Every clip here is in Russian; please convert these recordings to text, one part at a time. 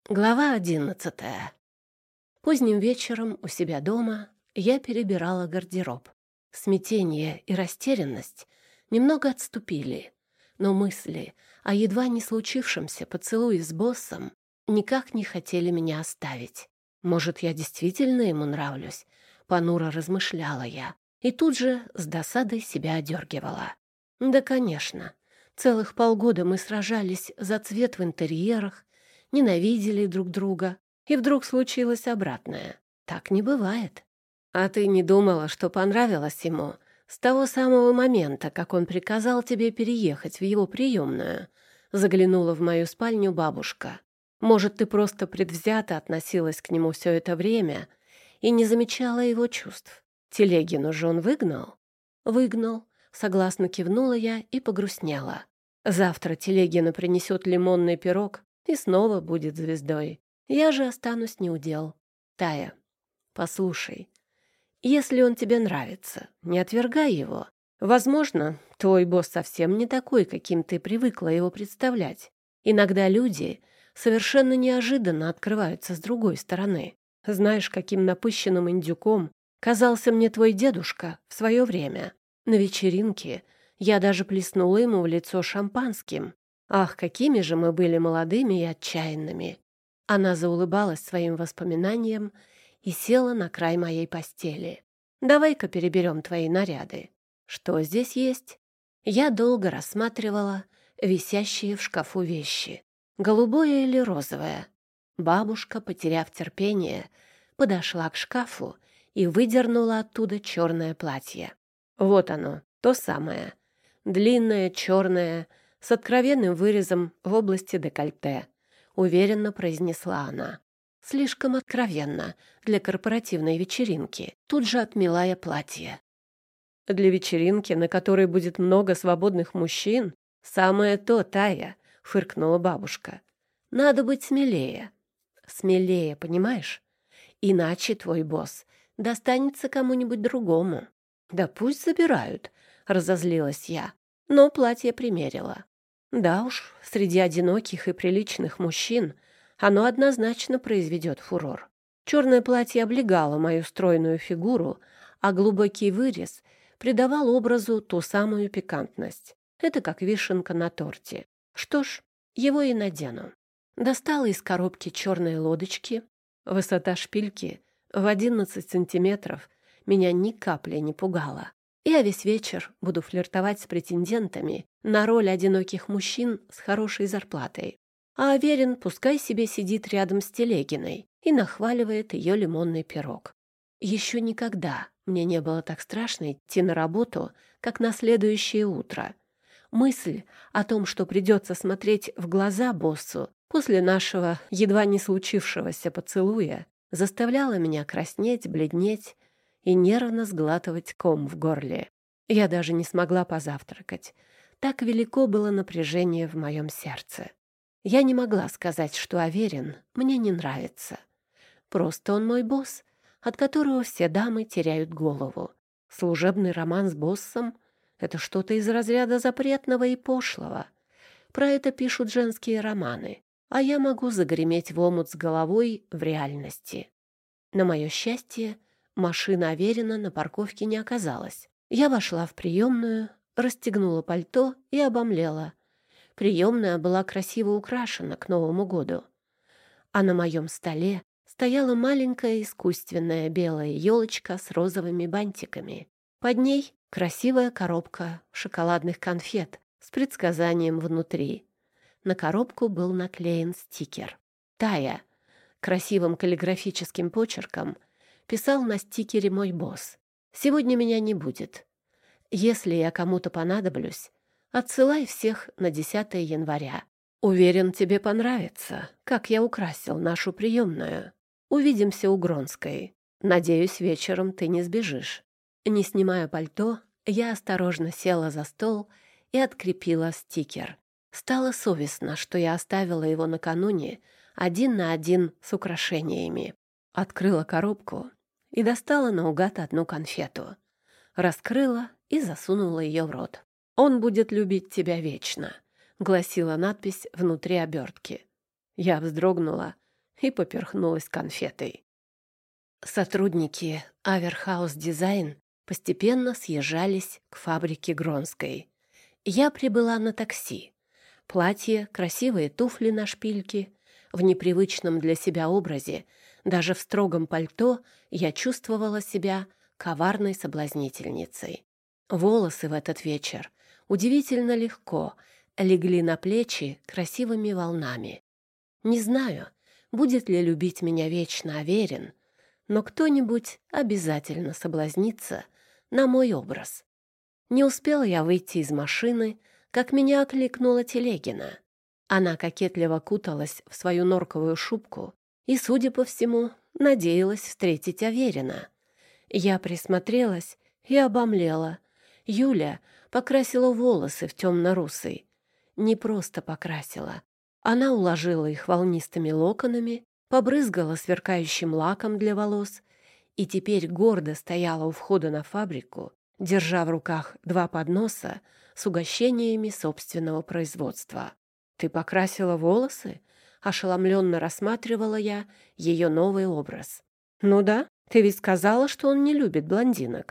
Глава 11. Поздним вечером у себя дома я перебирала гардероб. Смятение и растерянность немного отступили, но мысли о едва не случившемся поцелуе с боссом никак не хотели меня оставить. Может, я действительно ему нравлюсь? Понуро размышляла я и тут же с досадой себя одергивала. Да, конечно, целых полгода мы сражались за цвет в интерьерах, ненавидели друг друга, и вдруг случилось обратное. Так не бывает. А ты не думала, что понравилось ему с того самого момента, как он приказал тебе переехать в его приемную? Заглянула в мою спальню бабушка. Может, ты просто предвзято относилась к нему все это время и не замечала его чувств? Телегину же он выгнал? Выгнал. Согласно кивнула я и погрустнела. Завтра Телегина принесет лимонный пирог и снова будет звездой. Я же останусь неудел. Тая, послушай, если он тебе нравится, не отвергай его. Возможно, твой босс совсем не такой, каким ты привыкла его представлять. Иногда люди совершенно неожиданно открываются с другой стороны. Знаешь, каким напыщенным индюком казался мне твой дедушка в свое время. На вечеринке я даже плеснула ему в лицо шампанским. Ах, какими же мы были молодыми и отчаянными! Она заулыбалась своим воспоминаниям и села на край моей постели. «Давай-ка переберем твои наряды. Что здесь есть?» Я долго рассматривала висящие в шкафу вещи. Голубое или розовое? Бабушка, потеряв терпение, подошла к шкафу и выдернула оттуда черное платье. Вот оно, то самое. Длинное, черное, с откровенным вырезом в области декольте, уверенно произнесла она. Слишком откровенно для корпоративной вечеринки. Тут же отмела я платье. Для вечеринки, на которой будет много свободных мужчин, самое то, Тая, фыркнула бабушка. Надо быть смелее. Смелее, понимаешь? Иначе твой босс достанется кому-нибудь другому. Да пусть забирают, разозлилась я, но платье примерила. Да уж, среди одиноких и приличных мужчин оно однозначно произведет фурор. Черное платье облегало мою стройную фигуру, а глубокий вырез придавал образу ту самую пикантность. Это как вишенка на торте. Что ж, его и надену. Достала из коробки черные лодочки. Высота шпильки в 11 сантиметров меня ни капли не пугала. Я весь вечер буду флиртовать с претендентами на роль одиноких мужчин с хорошей зарплатой. А Аверин пускай себе сидит рядом с Телегиной и нахваливает ее лимонный пирог. Еще никогда мне не было так страшно идти на работу, как на следующее утро. Мысль о том, что придется смотреть в глаза боссу после нашего едва не случившегося поцелуя, заставляла меня краснеть, бледнеть и нервно сглатывать ком в горле. Я даже не смогла позавтракать. Так велико было напряжение в моем сердце. Я не могла сказать, что Аверин мне не нравится. Просто он мой босс, от которого все дамы теряют голову. Служебный роман с боссом — это что-то из разряда запретного и пошлого. Про это пишут женские романы, а я могу загреметь в омут с головой в реальности. На мое счастье, машина Аверина на парковке не оказалась. Я вошла в приемную, расстегнула пальто и обомлела. Приемная была красиво украшена к Новому году. А на моем столе стояла маленькая искусственная белая елочка с розовыми бантиками. Под ней красивая коробка шоколадных конфет с предсказанием внутри. На коробку был наклеен стикер. «Тая» красивым каллиграфическим почерком писал на стикере мой босс. «Сегодня меня не будет. Если я кому-то понадоблюсь, отсылай всех на 10 января. Уверен, тебе понравится, как я украсил нашу приемную. Увидимся у Гронской. Надеюсь, вечером ты не сбежишь». Не снимая пальто, я осторожно села за стол и открепила стикер. Стало совестно, что я оставила его накануне один на один с украшениями. Открыла коробку и достала наугад одну конфету. Раскрыла и засунула ее в рот. «Он будет любить тебя вечно», — гласила надпись внутри обертки. Я вздрогнула и поперхнулась конфетой. Сотрудники Аверхаус Дизайн постепенно съезжались к фабрике Гронской. Я прибыла на такси. Платье, красивые туфли на шпильке. В непривычном для себя образе, даже в строгом пальто, я чувствовала себя коварной соблазнительницей. Волосы в этот вечер удивительно легко легли на плечи красивыми волнами. Не знаю, будет ли любить меня вечно Аверин, но кто-нибудь обязательно соблазнится на мой образ. Не успела я выйти из машины, как меня окликнула Телегина. Она кокетливо куталась в свою норковую шубку и, судя по всему, надеялась встретить Аверина. Я присмотрелась и обомлела. Юля покрасила волосы в темно-русый. Не просто покрасила. Она уложила их волнистыми локонами, побрызгала сверкающим лаком для волос и теперь гордо стояла у входа на фабрику, держа в руках 2 подноса с угощениями собственного производства. «Ты покрасила волосы?» — ошеломленно рассматривала я ее новый образ. «Ну да, ты ведь сказала, что он не любит блондинок».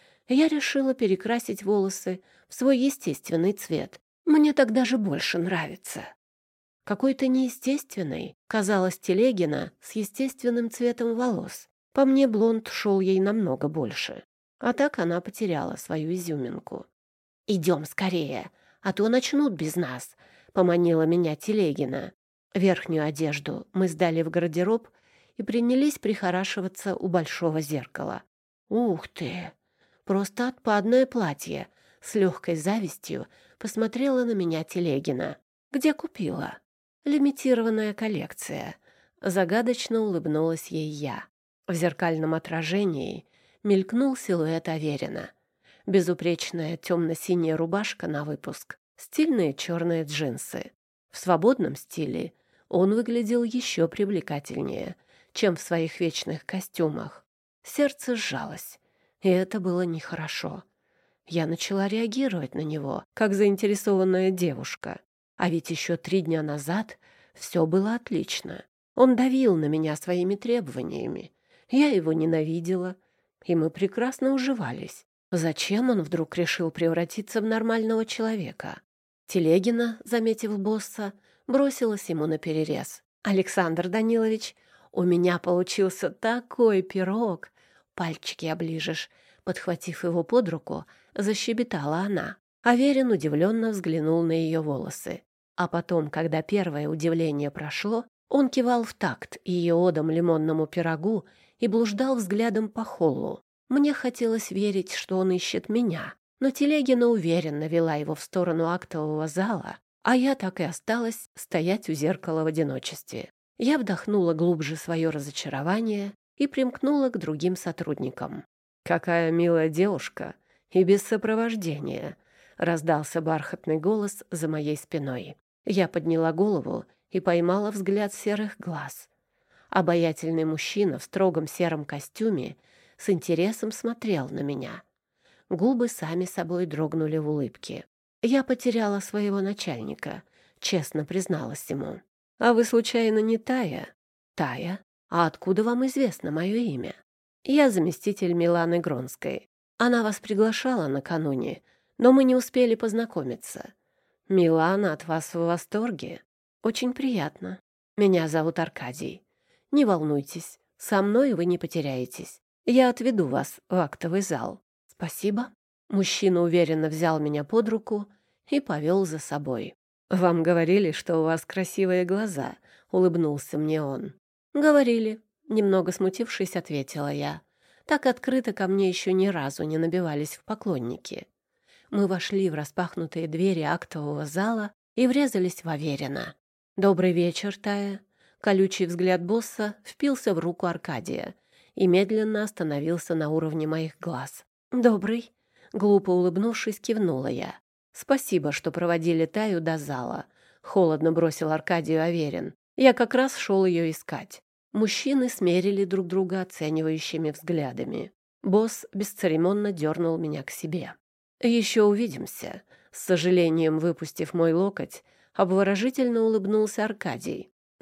Я решила перекрасить волосы в свой естественный цвет. Мне так даже больше нравится. Какой-то неестественной казалась Телегина с естественным цветом волос. По мне, блонд шел ей намного больше. А так она потеряла свою изюминку. «Идем скорее, а то начнут без нас», — поманила меня Телегина. Верхнюю одежду мы сдали в гардероб и принялись прихорашиваться у большого зеркала. «Ух ты! Просто отпадное платье!» — с легкой завистью посмотрела на меня Телегина. «Где купила?» «Лимитированная коллекция». Загадочно улыбнулась ей я. В зеркальном отражении мелькнул силуэт Аверина. Безупречная темно-синяя рубашка на выпуск, стильные черные джинсы. В свободном стиле он выглядел еще привлекательнее, чем в своих вечных костюмах. Сердце сжалось, и это было нехорошо. Я начала реагировать на него, как заинтересованная девушка. А ведь еще 3 дня назад все было отлично. Он давил на меня своими требованиями. Я его ненавидела, и мы прекрасно уживались. Зачем он вдруг решил превратиться в нормального человека? Телегина, заметив босса, бросилась ему наперерез. «Александр Данилович, у меня получился такой пирог! Пальчики оближешь!» Подхватив его под руку, защебетала она. Аверин удивленно взглянул на ее волосы. А потом, когда первое удивление прошло, он кивал в такт ее одам лимонному пирогу и блуждал взглядом по холлу. Мне хотелось верить, что он ищет меня, но Телегина уверенно вела его в сторону актового зала, а я так и осталась стоять у зеркала в одиночестве. Я вдохнула глубже свое разочарование и примкнула к другим сотрудникам. «Какая милая девушка! И без сопровождения!» — раздался бархатный голос за моей спиной. Я подняла голову и поймала взгляд серых глаз. Обаятельный мужчина в строгом сером костюме с интересом смотрел на меня. Губы сами собой дрогнули в улыбке. Я потеряла своего начальника, честно призналась ему. «А вы, случайно, не Тая?» «Тая? А откуда вам известно мое имя?» «Я заместитель Миланы Гронской. Она вас приглашала накануне, но мы не успели познакомиться. Милана от вас в восторге. Очень приятно. Меня зовут Аркадий. Не волнуйтесь, со мной вы не потеряетесь. Я отведу вас в актовый зал». «Спасибо». Мужчина уверенно взял меня под руку и повел за собой. «Вам говорили, что у вас красивые глаза», — улыбнулся мне он. «Говорили», — немного смутившись, ответила я. Так открыто ко мне еще ни разу не набивались в поклонники. Мы вошли в распахнутые двери актового зала и врезались в Аверина. «Добрый вечер, Тая». Колючий взгляд босса впился в руку Аркадия и медленно остановился на уровне моих глаз. «Добрый», — глупо улыбнувшись, кивнула я. «Спасибо, что проводили Таю до зала», — холодно бросил Аркадию Аверин. «Я как раз шел ее искать». Мужчины смерили друг друга оценивающими взглядами. Босс бесцеремонно дернул меня к себе. «Еще увидимся», — с сожалением выпустив мой локоть, обворожительно улыбнулся Аркадий.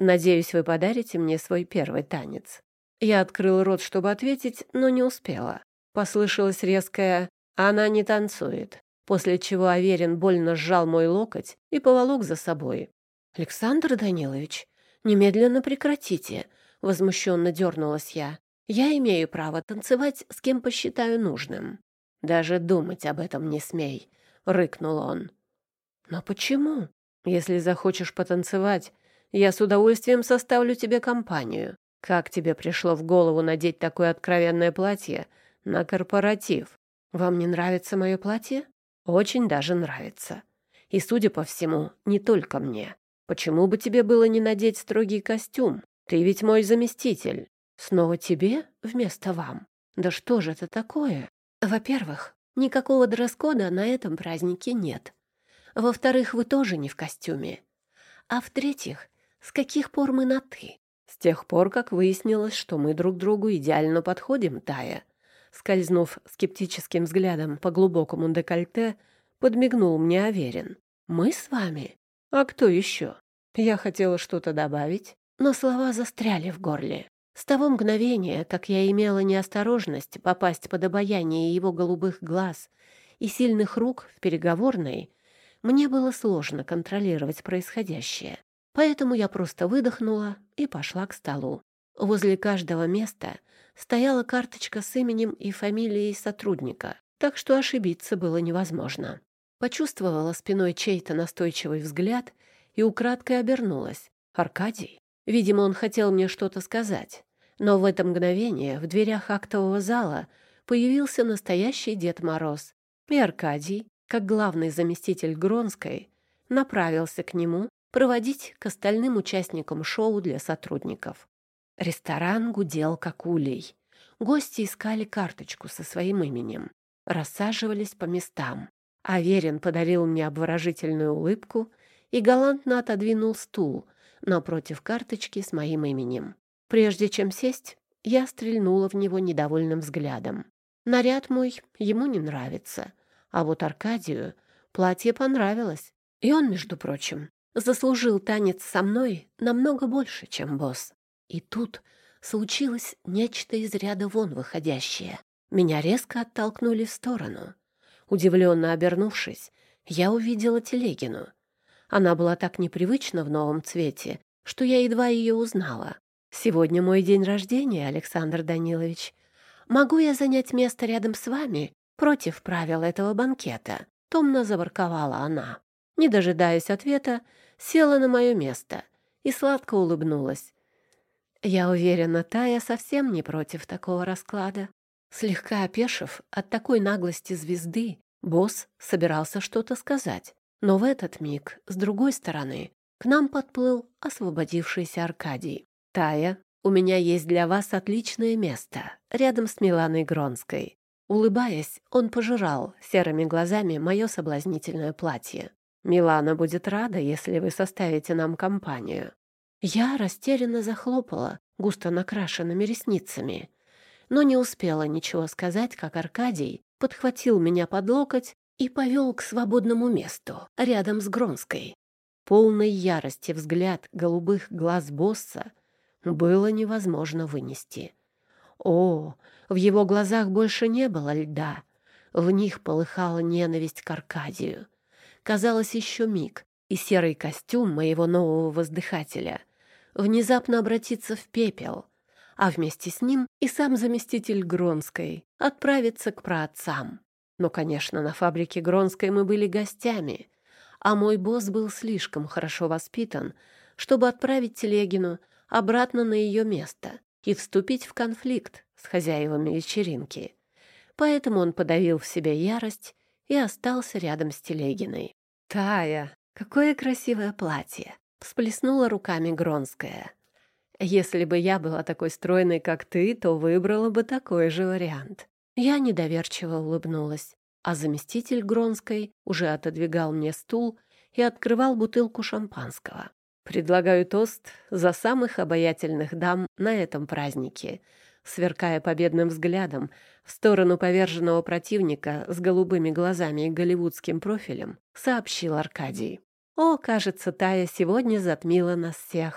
Надеюсь, вы подарите мне свой первый танец». Я открыла рот, чтобы ответить, но не успела. Послышалось резкое «она не танцует», после чего Аверин больно сжал мой локоть и поволок за собой. «Александр Данилович, немедленно прекратите», — возмущенно дернулась я. «Я имею право танцевать с кем посчитаю нужным». «Даже думать об этом не смей», — рыкнул он. «Но почему? Если захочешь потанцевать, я с удовольствием составлю тебе компанию. Как тебе пришло в голову надеть такое откровенное платье на корпоратив? Вам не нравится мое платье? Очень даже нравится. И, судя по всему, не только мне. Почему бы тебе было не надеть строгий костюм? Ты ведь мой заместитель. Снова тебе вместо вам? Да что же это такое? Во-первых, никакого дресс-кода на этом празднике нет. Во-вторых, вы тоже не в костюме. А в-третьих, с каких пор мы на «ты»? С тех пор, как выяснилось, что мы друг другу идеально подходим, Тая. Скользнув скептическим взглядом по глубокому декольте, подмигнул мне Аверин. «Мы с вами? А кто еще?» Я хотела что-то добавить, но слова застряли в горле. С того мгновения, как я имела неосторожность попасть под обаяние его голубых глаз и сильных рук в переговорной, мне было сложно контролировать происходящее. Поэтому я просто выдохнула и пошла к столу. Возле каждого места стояла карточка с именем и фамилией сотрудника, так что ошибиться было невозможно. Почувствовала спиной чей-то настойчивый взгляд и украдкой обернулась. Аркадий? Видимо, он хотел мне что-то сказать. Но в это мгновение в дверях актового зала появился настоящий Дед Мороз. И Аркадий, как главный заместитель Гронской, направился к нему проводить к остальным участникам шоу для сотрудников. Ресторан гудел как улей. Гости искали карточку со своим именем. Рассаживались по местам. Аверин подарил мне обворожительную улыбку и галантно отодвинул стул напротив карточки с моим именем. Прежде чем сесть, я стрельнула в него недовольным взглядом. Наряд мой ему не нравится, а вот Аркадию платье понравилось. И он, между прочим, заслужил танец со мной намного больше, чем босс. И тут случилось нечто из ряда вон выходящее. Меня резко оттолкнули в сторону. Удивленно обернувшись, я увидела Телегину. Она была так непривычна в новом цвете, что я едва ее узнала. «Сегодня мой день рождения, Александр Данилович. Могу я занять место рядом с вами против правил этого банкета?» Томно заворковала она. Не дожидаясь ответа, села на мое место и сладко улыбнулась. Я уверена, Тая совсем не против такого расклада. Слегка опешив от такой наглости звезды, босс собирался что-то сказать. Но в этот миг, с другой стороны, к нам подплыл освободившийся Аркадий. «Тая, у меня есть для вас отличное место, рядом с Миланой Гронской». Улыбаясь, он пожирал серыми глазами мое соблазнительное платье. «Милана будет рада, если вы составите нам компанию». Я растерянно захлопала густо накрашенными ресницами, но не успела ничего сказать, как Аркадий подхватил меня под локоть и повел к свободному месту, рядом с Гронской. Полной ярости взгляд голубых глаз босса было невозможно вынести. О, в его глазах больше не было льда, в них полыхала ненависть к Аркадию. Казалось, еще миг, и серый костюм моего нового воздыхателя внезапно обратится в пепел, а вместе с ним и сам заместитель Гронской отправится к праотцам. Но, конечно, на фабрике Гронской мы были гостями, а мой босс был слишком хорошо воспитан, чтобы отправить Телегину обратно на ее место и вступить в конфликт с хозяевами вечеринки. Поэтому он подавил в себе ярость и остался рядом с Телегиной. «Тая, какое красивое платье!» — всплеснула руками Гронская. «Если бы я была такой стройной, как ты, то выбрала бы такой же вариант». Я недоверчиво улыбнулась, а заместитель Гронской уже отодвигал мне стул и открывал бутылку шампанского. «Предлагаю тост за самых обаятельных дам на этом празднике», сверкая победным взглядом в сторону поверженного противника с голубыми глазами и голливудским профилем, сообщил Аркадий. «О, кажется, Тая сегодня затмила нас всех»,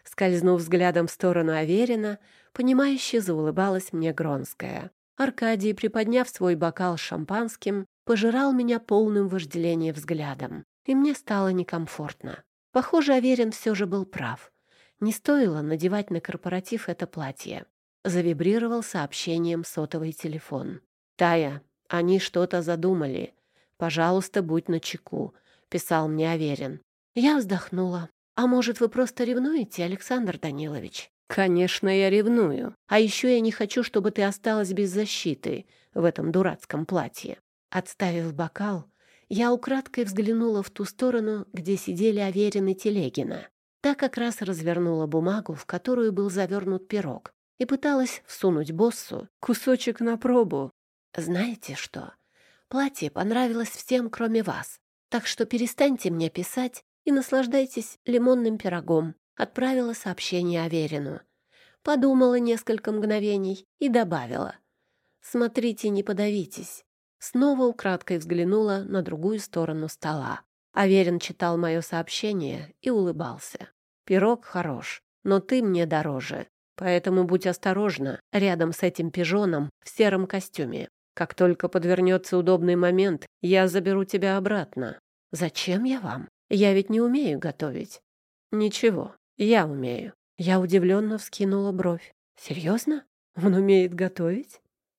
Скользнув взглядом в сторону Аверина, понимающе заулыбалась мне Гронская. Аркадий, приподняв свой бокал с шампанским, пожирал меня полным вожделения взглядом, и мне стало некомфортно. Похоже, Аверин все же был прав. Не стоило надевать на корпоратив это платье. Завибрировал сообщением сотовый телефон. «Тая, они что-то задумали. Пожалуйста, будь начеку», — писал мне Аверин. Я вздохнула. «А может, вы просто ревнуете, Александр Данилович?» «Конечно, я ревную. А еще я не хочу, чтобы ты осталась без защиты в этом дурацком платье». Отставив бокал, я украдкой взглянула в ту сторону, где сидели Аверин и Телегина. Та как раз развернула бумагу, в которую был завернут пирог, и пыталась всунуть боссу кусочек на пробу. «Знаете что? Платье понравилось всем, кроме вас. Так что перестаньте мне писать и наслаждайтесь лимонным пирогом», — отправила сообщение Аверину. Подумала несколько мгновений и добавила: «Смотрите, не подавитесь». Снова украдкой взглянула на другую сторону стола. Аверин читал мое сообщение и улыбался. «Пирог хорош, но ты мне дороже, поэтому будь осторожна рядом с этим пижоном в сером костюме. Как только подвернется удобный момент, я заберу тебя обратно». «Зачем я вам? Я ведь не умею готовить». «Ничего, я умею». Я удивленно вскинула бровь. «Серьезно? Он умеет готовить?»